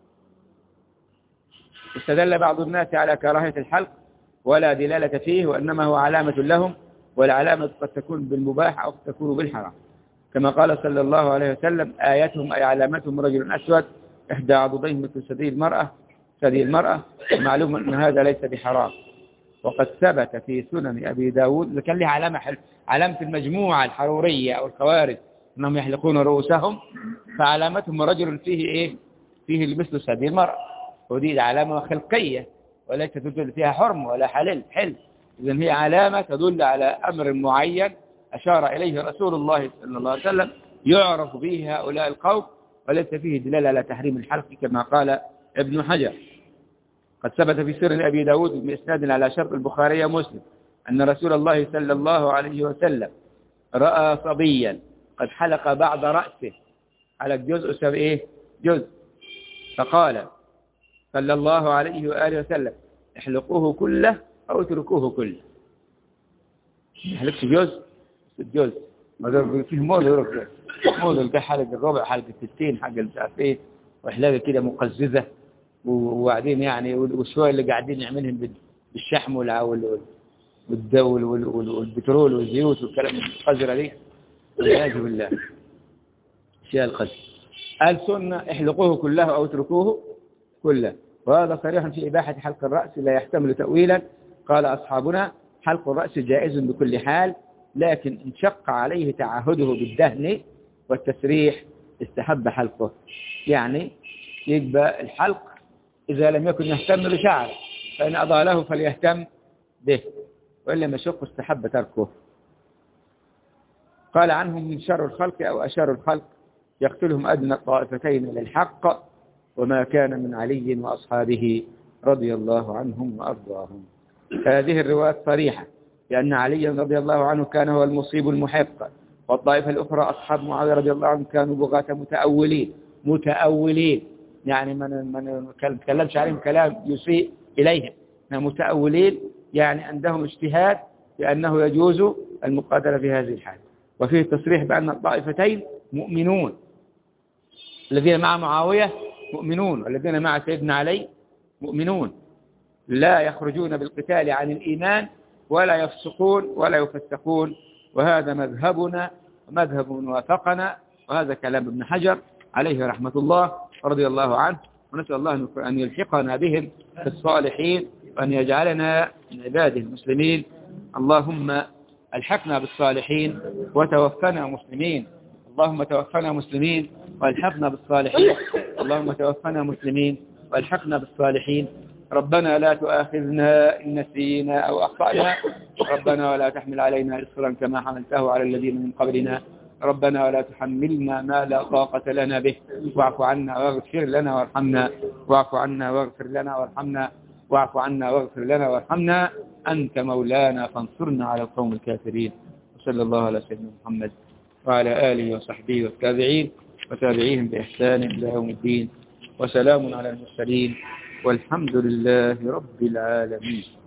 استدل بعض الناس على كراهية الحلق ولا دلالة فيه، وإنما هو علامة لهم، والعلامة قد تكون بالمباح أو قد تكون بالحرام، كما قال صلى الله عليه وسلم: آياتهم أي علامتهم رجل أسود إحدى عضدين مثل ثدي المرأة، ومعلوم أن هذا ليس بحرام. وقد ثبت في سنن أبي داود، كان له علامة المجموعة الحرورية أو الخوارج أنهم يحلقون رؤوسهم، فعلامتهم رجل فيه إيه؟ فيه مثل ثدي المرأة، ودي علامة خلقية وليس تدل فيها حرم ولا حل. إذن هي علامة تدل على أمر معين أشار إليه رسول الله صلى الله عليه وسلم يعرف به هؤلاء القوم، وليس فيه دلالة على تحريم الحلق كما قال ابن حجر. قد ثبت في سنن أبي داود بإسناد على شرط البخاري ومسلم أن رسول الله صلى الله عليه وسلم رأى صبيا قد حلق بعض رأسه، حلق جزء، فقال صلى الله عليه وآله وسلم: احلقوه كله أو اتركوه كله. يحلقش جزء ما فيه موضوع حلق الربع، حلق الستين، حلق مش عارف ايه، وحلاقه كده مقززة، وبعدين يعني والشوية اللي قاعدين يعملهم بالشحم والدول والبترول والزيوت والكلام القذرة دي، والعياذ بالله، اشياء القذر. قال سنة: احلقوه كله أو اتركوه كله، وهذا صريح في إباحة حلق الرأس لا يحتمل تأويلا. قال أصحابنا: حلق الرأس جائز بكل حال، لكن إن شق عليه تعهده بالدهن والتسريح استحب حلقه. يعني يبقى الحلق إذا لم يكن يهتم بشعره، فإن أضاله فليهتم به، وإن لم يشق استحب تركه. قال عنهم: من شر الخلق أو أشار الخلق يقتلهم أدنى الطائفتين للحق، وما كان من علي وأصحابه رضي الله عنهم وأرضاهم. هذه الروايات صريحة، لأن علي رضي الله عنه كان هو المصيب المحق، والطائفة الأخرى أصحاب معاوية رضي الله عنهم كانوا بغاة متأولين، يعني من تكلمش عليهم كلام يسيء إليهم، متأولين يعني عندهم اجتهاد بأنه يجوز المقاتلة في هذه الحالة. وفيه تصريح بأن الطائفتين مؤمنون، الذين مع معاوية مؤمنون، والذين مع سيدنا علي مؤمنون، لا يخرجون بالقتال عن الإيمان ولا يفسقون ولا يفسقون، وهذا مذهبنا ومذهب من وافقنا، وهذا كلام ابن حجر عليه رحمة الله رضي الله عنه. ونسأل الله أن يلحقنا بهم في الصالحين، وأن يجعلنا من عباده المسلمين. اللهم الحقنا بالصالحين وتوفنا مسلمين، اللهم توفنا مسلمين والحقنا بالصالحين، اللهم توفنا مسلمين والحقنا بالصالحين. ربنا لا تؤاخذنا إن نسينا أو أخطأنا، ربنا ولا تحمل علينا إصرا كما حملته على الذين من قبلنا، ربنا ولا تحملنا ما لا طاقة لنا به، واعف عنا واغفر لنا وارحمنا، واعف عنا واغفر لنا وارحمنا، واعف عنا واغفر لنا وارحمنا، أنت مولانا فانصرنا على القوم الكافرين. وصلى الله على سيدنا محمد وعلى آله وصحبه والتابعين وتابعيهم بإحسان إلى يوم الدين، وسلام على المرسلين، والحمد لله رب العالمين.